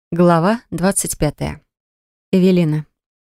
Глава 25. Эвелина.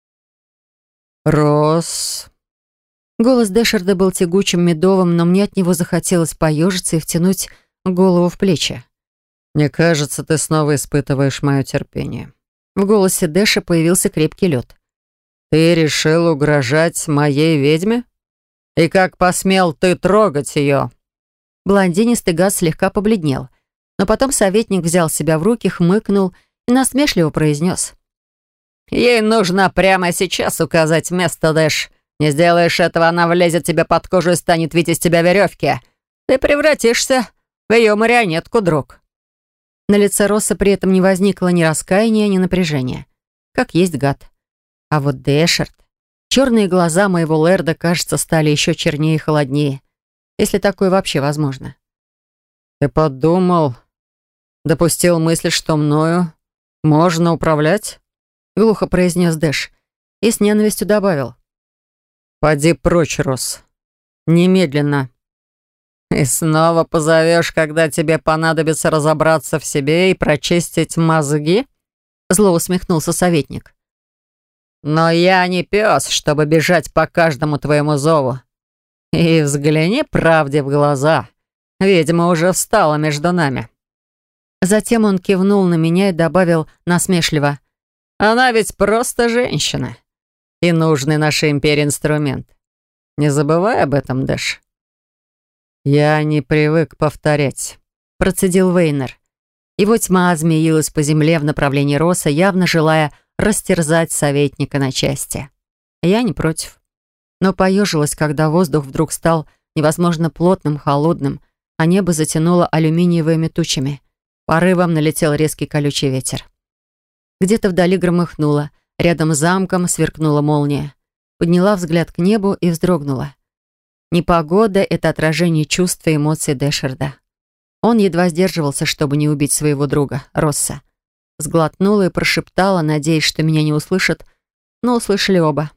«Рос...» Голос Дэшерда был тягучим, медовым, но мне от него захотелось поежиться и втянуть голову в плечи. «Мне кажется, ты снова испытываешь мое терпение. В голосе Дэша появился крепкий лед. Ты решил угрожать моей ведьме? И как посмел ты трогать ее?» Блондинистый газ слегка побледнел, но потом советник взял себя в руки, хмыкнул и насмешливо произнес. «Ей нужно прямо сейчас указать место, Дэш. Не сделаешь этого, она влезет тебе под кожу и станет вить из тебя веревки. Ты превратишься в ее марионетку, друг». На лице Росса при этом не возникло ни раскаяния, ни напряжения. Как есть гад. А вот Дэшерд... Черные глаза моего Лэрда, кажется, стали еще чернее и холоднее. Если такое вообще возможно. «Ты подумал, допустил мысль, что мною можно управлять?» Глухо произнес Дэш и с ненавистью добавил. «Поди прочь, Рос. Немедленно. И снова позовешь, когда тебе понадобится разобраться в себе и прочистить мозги?» Зло усмехнулся советник. «Но я не пес, чтобы бежать по каждому твоему зову. И взгляни правде в глаза. Ведьма уже встала между нами». Затем он кивнул на меня и добавил насмешливо. «Она ведь просто женщина. И нужный нашей империи инструмент. Не забывай об этом, Дэш». «Я не привык повторять», — процедил Вейнер. Его тьма змеилась по земле в направлении Росса, явно желая растерзать советника на части. Я не против. Но поежилась, когда воздух вдруг стал невозможно плотным, холодным, а небо затянуло алюминиевыми тучами. Порывом налетел резкий колючий ветер. Где-то вдали громыхнуло, рядом с замком сверкнула молния. Подняла взгляд к небу и вздрогнула. Непогода — это отражение чувств и эмоций Дэшерда. Он едва сдерживался, чтобы не убить своего друга, Росса. Сглотнула и прошептала, надеясь, что меня не услышат, но услышали оба.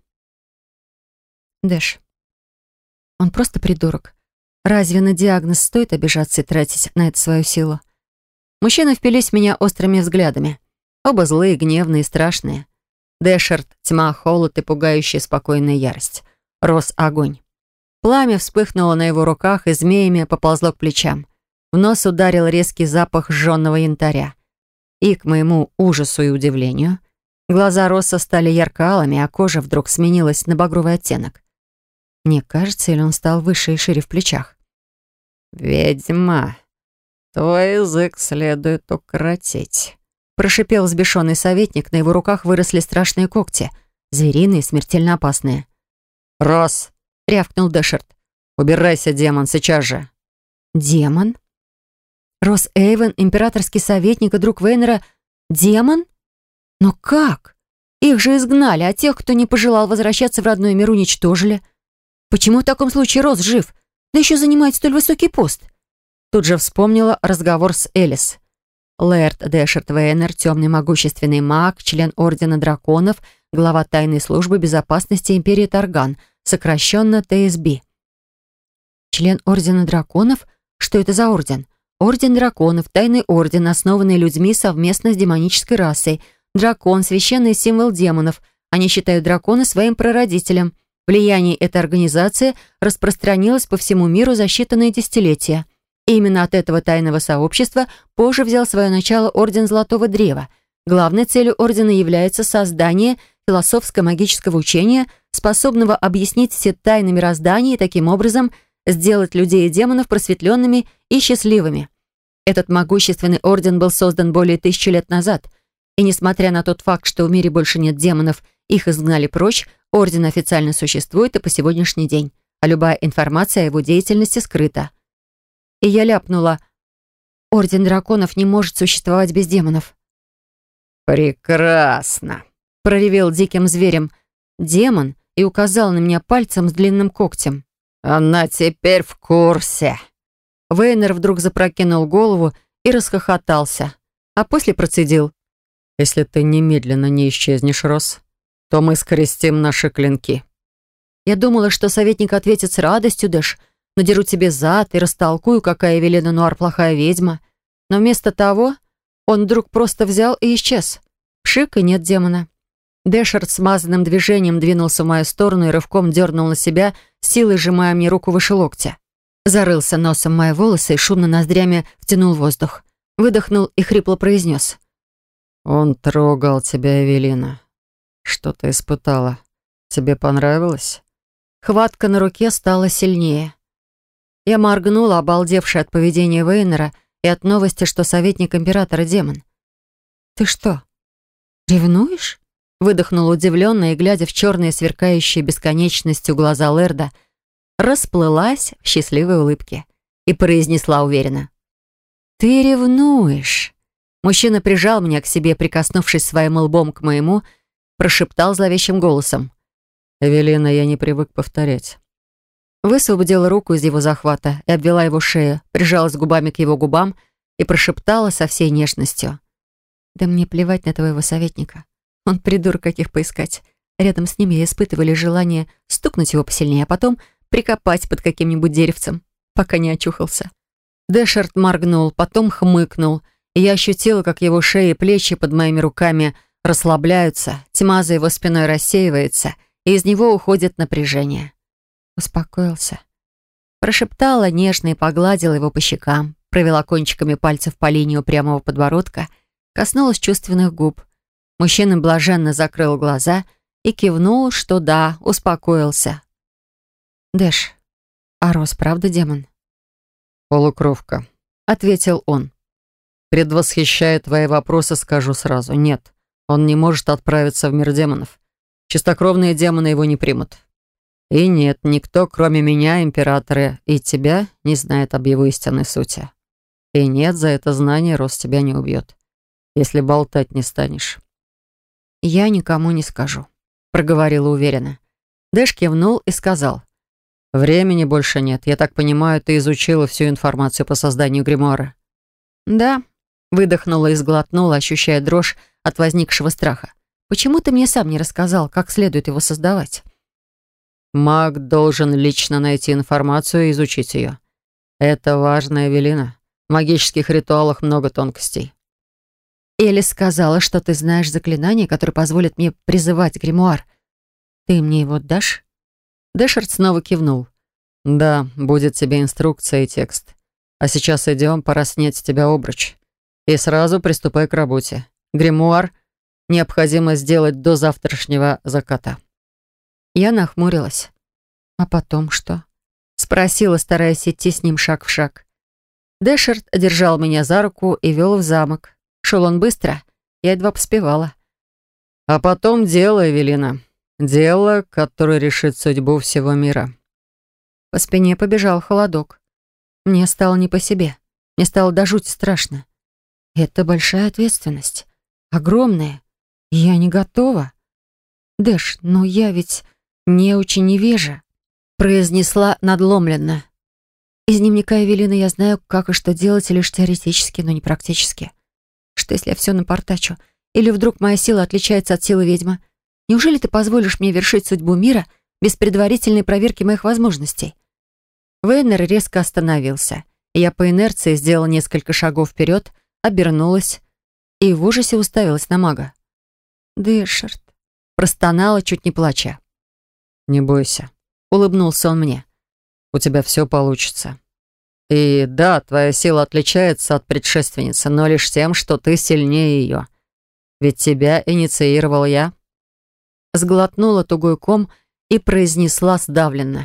«Дэш, он просто придурок. Разве на диагноз стоит обижаться и тратить на это свою силу?» Мужчины впились в меня острыми взглядами. Оба злые, гневные, страшные. Дэшерд — тьма, холод и пугающая спокойная ярость. Росс — огонь. Пламя вспыхнуло на его руках и змеями поползло к плечам. В нос ударил резкий запах жженного янтаря. И, к моему ужасу и удивлению, глаза Росса стали ярко-алыми, а кожа вдруг сменилась на багровый оттенок. Мне кажется, или он стал выше и шире в плечах? «Ведьма, твой язык следует укоротить», — прошипел взбешенный советник. На его руках выросли страшные когти, звериные, смертельно опасные. «Росс!» — рявкнул Дэшерд. «Убирайся, демон, сейчас же!» «Демон? Росс Эйвен, императорский советник и друг Вейнера, демон? Но как? Их же изгнали, а тех, кто не пожелал возвращаться в родной мир, уничтожили. Почему в таком случае Росс жив? Да еще занимает столь высокий пост?» Тут же вспомнила разговор с Элис. Лэрд Дэшерд Вейнер, темный могущественный маг, член Ордена Драконов, глава тайной службы безопасности Империи Тарган, сокращенно ТСБ. Член Ордена Драконов? Что это за орден? Орден Драконов, тайный орден, основанный людьми совместно с демонической расой. Дракон — священный символ демонов. Они считают дракона своим прародителем. Влияние этой организации распространилось по всему миру за считанные десятилетия. И именно от этого тайного сообщества позже взял свое начало Орден Золотого Древа. Главной целью ордена является создание философско-магического учения, способного объяснить все тайны мироздания и таким образом сделать людей и демонов просветленными и счастливыми. Этот могущественный орден был создан более 1000 лет назад. И несмотря на тот факт, что в мире больше нет демонов, их изгнали прочь, орден официально существует и по сегодняшний день, а любая информация о его деятельности скрыта. И я ляпнула: «Орден драконов не может существовать без демонов». «Прекрасно!» — проревел диким зверем демон и указал на меня пальцем с длинным когтем. «Она теперь в курсе!» Вейнер вдруг запрокинул голову и расхохотался, а после процедил: «Если ты немедленно не исчезнешь, Росс, то мы скрестим наши клинки». Я думала, что советник ответит с радостью: «Дэш, надеру тебе зад и растолкую, какая Эвелина Нуар плохая ведьма». Но вместо того Он вдруг просто взял и исчез. Пшик, и нет демона. Дэшард смазанным движением двинулся в мою сторону и рывком дернул на себя, силой сжимая мне руку выше локтя. Зарылся носом в мои волосы и шумно ноздрями втянул воздух. Выдохнул и хрипло произнес. «Он трогал тебя, Эвелина. Что ты испытала? Тебе понравилось?» Хватка на руке стала сильнее. Я моргнула, обалдевшая от поведения Вейнера и от новости, что советник императора демон. «Ты что, ревнуешь?» Выдохнула удивленно и, глядя в черные, сверкающие бесконечностью глаза Лерда, расплылась в счастливой улыбке и произнесла уверенно. «Ты ревнуешь!» Мужчина прижал меня к себе, прикоснувшись своим лбом к моему, прошептал зловещим голосом. «Эвелина, я не привык повторять». Высвободила руку из его захвата и обвела его шею, прижалась губами к его губам и прошептала со всей нежностью. «Да мне плевать на твоего советника. Он придурок, каких поискать. Рядом с ним я испытывала желание стукнуть его посильнее, а потом прикопать под каким-нибудь деревцем, пока не очухался». Дэшард моргнул, потом хмыкнул, и я ощутила, как его шея и плечи под моими руками расслабляются, тьма за его спиной рассеивается, и из него уходит напряжение. Успокоился. Прошептала нежно и погладила его по щекам, провела кончиками пальцев по линии упрямого подбородка, коснулась чувственных губ. Мужчина блаженно закрыл глаза и кивнул, что да, успокоился. «Дэш, а Рос правда демон?» «Полукровка», — ответил он. «Предвосхищая твои вопросы, скажу сразу. Нет, он не может отправиться в мир демонов. Чистокровные демоны его не примут. И нет, никто, кроме меня, императора и тебя, не знает об его истинной сути. И нет, за это знание Рос тебя не убьет, если болтать не станешь». «Я никому не скажу», — проговорила уверенно. Дэш кивнул и сказал. «Времени больше нет. Я так понимаю, ты изучила всю информацию по созданию гримуара?» «Да», — выдохнула и сглотнула, ощущая дрожь от возникшего страха. «Почему ты мне сам не рассказал, как следует его создавать?» «Маг должен лично найти информацию и изучить ее. Это важно, Эвелина. В магических ритуалах много тонкостей». «Элис сказала, что ты знаешь заклинание, которое позволит мне призывать гримуар. Ты мне его дашь?» Дэшард снова кивнул. «Да, будет тебе инструкция и текст. А сейчас идем, пора снять с тебя обруч. И сразу приступай к работе. Гримуар необходимо сделать до завтрашнего заката». Я нахмурилась. «А потом что?» Спросила, стараясь идти с ним шаг в шаг. Дэшард держал меня за руку и вел в замок. Шел он быстро, я едва поспевала. «А потом дело, Эвелина. Дело, которое решит судьбу всего мира». По спине побежал холодок. Мне стало не по себе. Мне стало до жути страшно. Это большая ответственность. Огромная. И я не готова. «Дэш, но я ведь не очень невежа», произнесла надломленно. «Из дневника Эвелины я знаю, как и что делать лишь теоретически, но не практически. Что, если я все напортачу? Или вдруг моя сила отличается от силы ведьмы? Неужели ты позволишь мне вершить судьбу мира без предварительной проверки моих возможностей?» Вейнер резко остановился, и я по инерции сделала несколько шагов вперед, обернулась и в ужасе уставилась на мага. «Дэшард», простонала, чуть не плача. «Не бойся», — улыбнулся он мне. «У тебя все получится. И да, твоя сила отличается от предшественницы, но лишь тем, что ты сильнее ее. Ведь тебя инициировал я». Сглотнула тугой ком и произнесла сдавленно.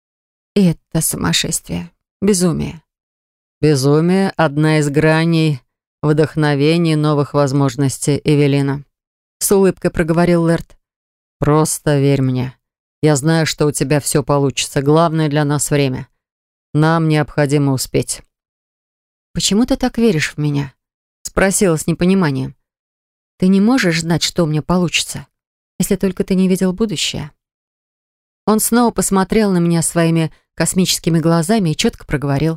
«Это сумасшествие, безумие». «Безумие — одна из граней вдохновения новых возможностей, Эвелина», — с улыбкой проговорил Лерд. «Просто верь мне. Я знаю, что у тебя все получится. Главное для нас время. Нам необходимо успеть». «Почему ты так веришь в меня?» — спросила с непониманием. «Ты не можешь знать, что у меня получится, если только ты не видел будущее». Он снова посмотрел на меня своими космическими глазами и четко проговорил.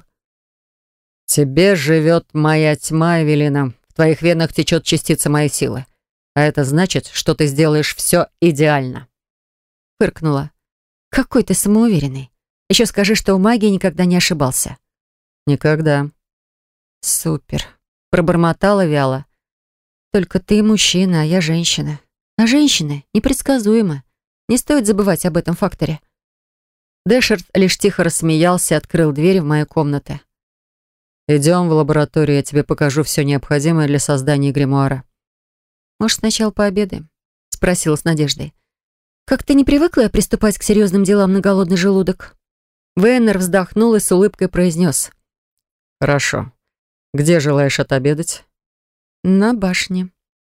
«В тебе живет моя тьма, Эвелина. В твоих венах течет частица моей силы. А это значит, что ты сделаешь все идеально». Фыркнула. «Какой ты самоуверенный. Еще скажи, что в магии никогда не ошибался». «Никогда». «Супер», пробормотала вяло. «Только ты мужчина, а я женщина. А женщины непредсказуемы. Не стоит забывать об этом факторе». Дэшерт лишь тихо рассмеялся и открыл дверь в мою комнату. «Идем в лабораторию, я тебе покажу все необходимое для создания гримуара». «Может, сначала пообедаем?» — спросила с надеждой. «Как-то не привыкла я приступать к серьезным делам на голодный желудок». Вейнер вздохнул и с улыбкой произнес. «Хорошо. Где желаешь отобедать?» «На башне».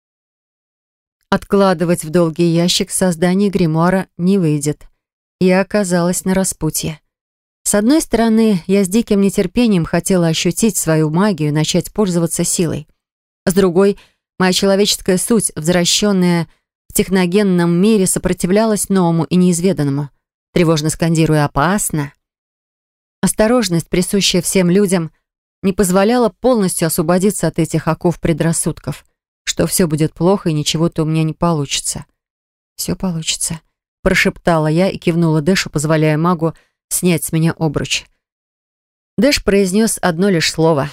Откладывать в долгий ящик создание гримуара не выйдет. Я оказалась на распутье. С одной стороны, я с диким нетерпением хотела ощутить свою магию и начать пользоваться силой. С другой, моя человеческая суть, возвращенная в техногенном мире, сопротивлялась новому и неизведанному, тревожно скандируя «опасно». Осторожность, присущая всем людям, не позволяла полностью освободиться от этих оков предрассудков, что все будет плохо и ничего-то у меня не получится. «Все получится», — прошептала я и кивнула Дэшу, позволяя магу снять с меня обруч. Дэш произнес одно лишь слово.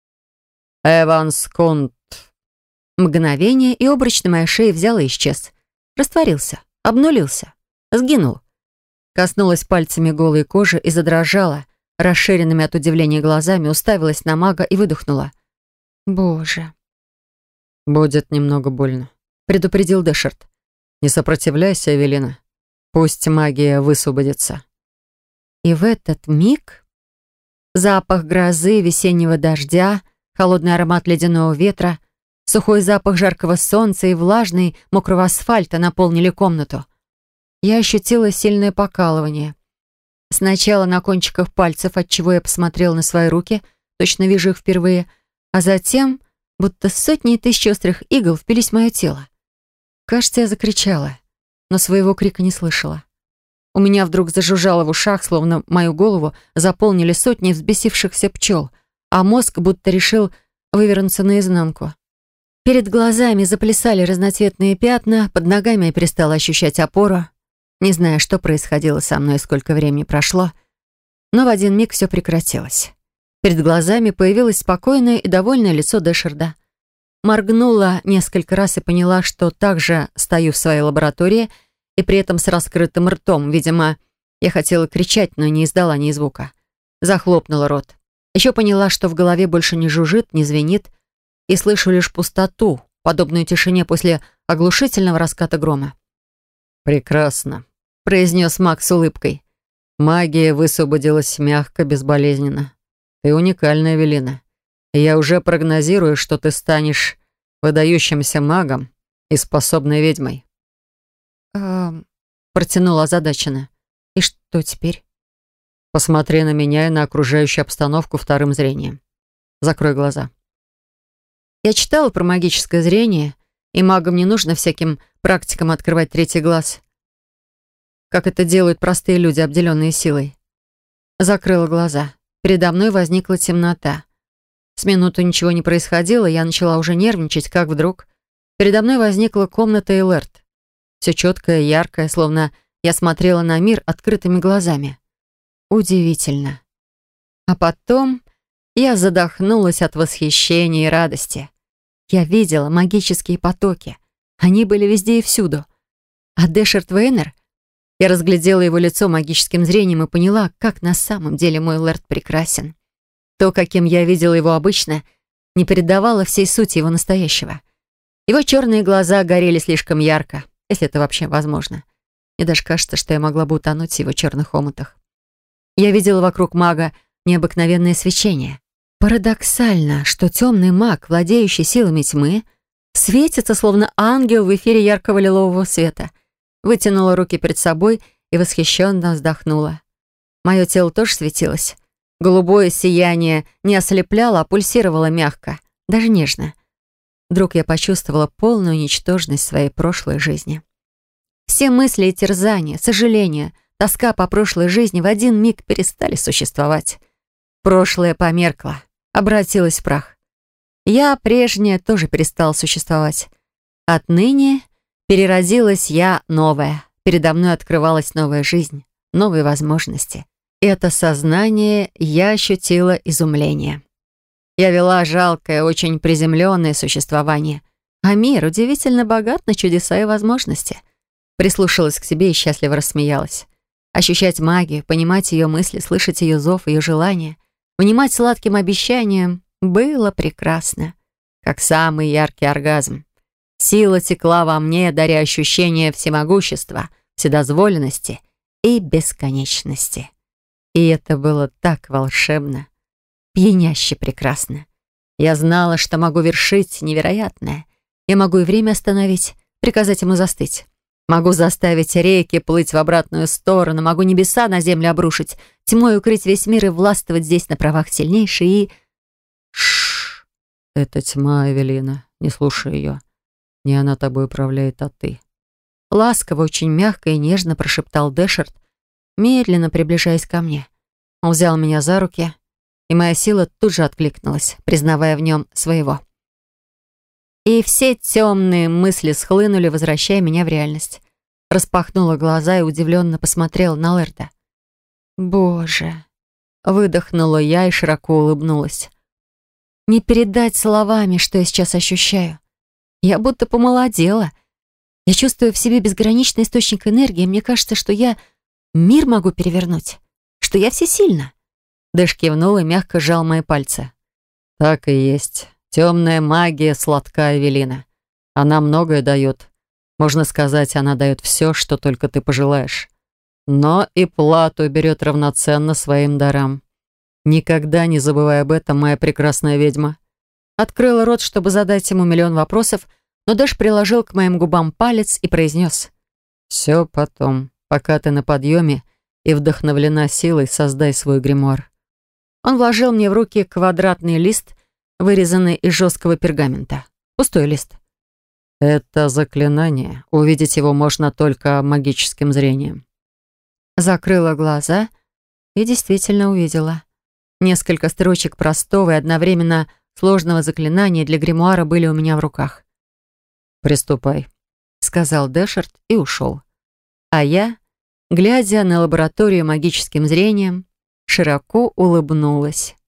«Эванс Кунт». Мгновение, и обруч на моей шее взял и исчез. Растворился, обнулился, сгинул. Коснулась пальцами голой кожи и задрожала, расширенными от удивления глазами, уставилась на мага и выдохнула. «Боже». «Будет немного больно», — предупредил Дэшерт. «Не сопротивляйся, Эвелина. Пусть магия высвободится». И в этот миг запах грозы, весеннего дождя, холодный аромат ледяного ветра, сухой запах жаркого солнца и влажный, мокрого асфальта наполнили комнату. Я ощутила сильное покалывание. Сначала на кончиках пальцев, отчего я посмотрела на свои руки, точно вижу их впервые, а затем, будто сотни и тысячи острых игл впились в мое тело. Кажется, я закричала, но своего крика не слышала. У меня вдруг зажужжало в ушах, словно мою голову заполнили сотни взбесившихся пчел, а мозг будто решил вывернуться наизнанку. Перед глазами заплясали разноцветные пятна, под ногами я перестала ощущать опору. Не знаю, что происходило со мной и сколько времени прошло, но в один миг все прекратилось. Перед глазами появилось спокойное и довольное лицо Дэшерда. Моргнула несколько раз и поняла, что также стою в своей лаборатории и при этом с раскрытым ртом. Видимо, я хотела кричать, но не издала ни звука. Захлопнула рот. Еще поняла, что в голове больше не жужжит, не звенит, и слышу лишь пустоту, подобную тишине после оглушительного раската грома. «Прекрасно», — произнес Макс с улыбкой. «Магия высвободилась мягко, безболезненно. Ты уникальная, Эвелина. Я уже прогнозирую, что ты станешь выдающимся магом и способной ведьмой». Протянула озадаченно. «И что теперь?» «Посмотри на меня и на окружающую обстановку вторым зрением. Закрой глаза». Я читала про магическое зрение, и магам не нужно всяким практикам открывать третий глаз, как это делают простые люди, обделенные силой. Закрыла глаза. Передо мной возникла темнота. С минуту ничего не происходило, я начала уже нервничать, как вдруг передо мной возникла комната Элэрт. Все четкое, яркое, словно я смотрела на мир открытыми глазами. Удивительно. А потом я задохнулась от восхищения и радости. Я видела магические потоки. Они были везде и всюду. А Дэшерт Вейнер? Я разглядела его лицо магическим зрением и поняла, как на самом деле мой Лэрд прекрасен. То, каким я видела его обычно, не передавало всей сути его настоящего. Его черные глаза горели слишком ярко, если это вообще возможно. Мне даже кажется, что я могла бы утонуть в его черных омутах. Я видела вокруг мага необыкновенное свечение. Парадоксально, что темный маг, владеющий силами тьмы, светится, словно ангел в эфире яркого лилового света. Вытянула руки перед собой и восхищенно вздохнула. Мое тело тоже светилось. Голубое сияние не ослепляло, а пульсировало мягко, даже нежно. Вдруг я почувствовала полную ничтожность своей прошлой жизни. Все мысли и терзания, сожаления, тоска по прошлой жизни в один миг перестали существовать. Прошлое померкло, обратилось в прах. Я, прежняя, тоже перестала существовать. Отныне переродилась я новая. Передо мной открывалась новая жизнь, новые возможности. Это сознание я ощутила изумление. Я вела жалкое, очень приземленное существование, а мир удивительно богат на чудеса и возможности. Прислушалась к себе и счастливо рассмеялась. Ощущать магию, понимать ее мысли, слышать ее зов, ее желания, внимать сладким обещаниям было прекрасно, как самый яркий оргазм. Сила текла во мне, даря ощущение всемогущества, вседозволенности и бесконечности. И это было так волшебно, пьяняще прекрасно. Я знала, что могу вершить невероятное. Я могу и время остановить, приказать ему застыть. Могу заставить реки плыть в обратную сторону, могу небеса на землю обрушить, тьмой укрыть весь мир и властвовать здесь на правах сильнейшей и... Шш, это тьма, Эвелина, не слушай ее. Не она тобой управляет, а ты. Ласково, очень мягко и нежно прошептал Дэшард, медленно приближаясь ко мне. Он взял меня за руки, и моя сила тут же откликнулась, признавая в нем своего. И все темные мысли схлынули, возвращая меня в реальность. Распахнула глаза и удивленно посмотрела на Лэрда. «Боже!» — выдохнула я и широко улыбнулась. «Не передать словами, что я сейчас ощущаю. Я будто помолодела. Я чувствую в себе безграничный источник энергии. Мне кажется, что я мир могу перевернуть, что я всесильна». Дэш кивнул и мягко сжал мои пальцы. Так и есть. Темная магия сладка, Эвелина. Она многое дает. Можно сказать, она дает все, что только ты пожелаешь. Но и плату берет равноценно своим дарам. Никогда не забывай об этом, моя прекрасная ведьма. Открыла рот, чтобы задать ему миллион вопросов, но Дэш приложил к моим губам палец и произнес: «Все потом, пока ты на подъеме и вдохновлена силой, создай свой гримуар». Он вложил мне в руки квадратный лист, вырезанный из жесткого пергамента. Пустой лист. «Это заклинание. Увидеть его можно только магическим зрением». Закрыла глаза и действительно увидела. Несколько строчек простого и одновременно сложного заклинания для гримуара были у меня в руках. «Приступай», — сказал Дэшард и ушел. А я, глядя на лабораторию магическим зрением, широко улыбнулась.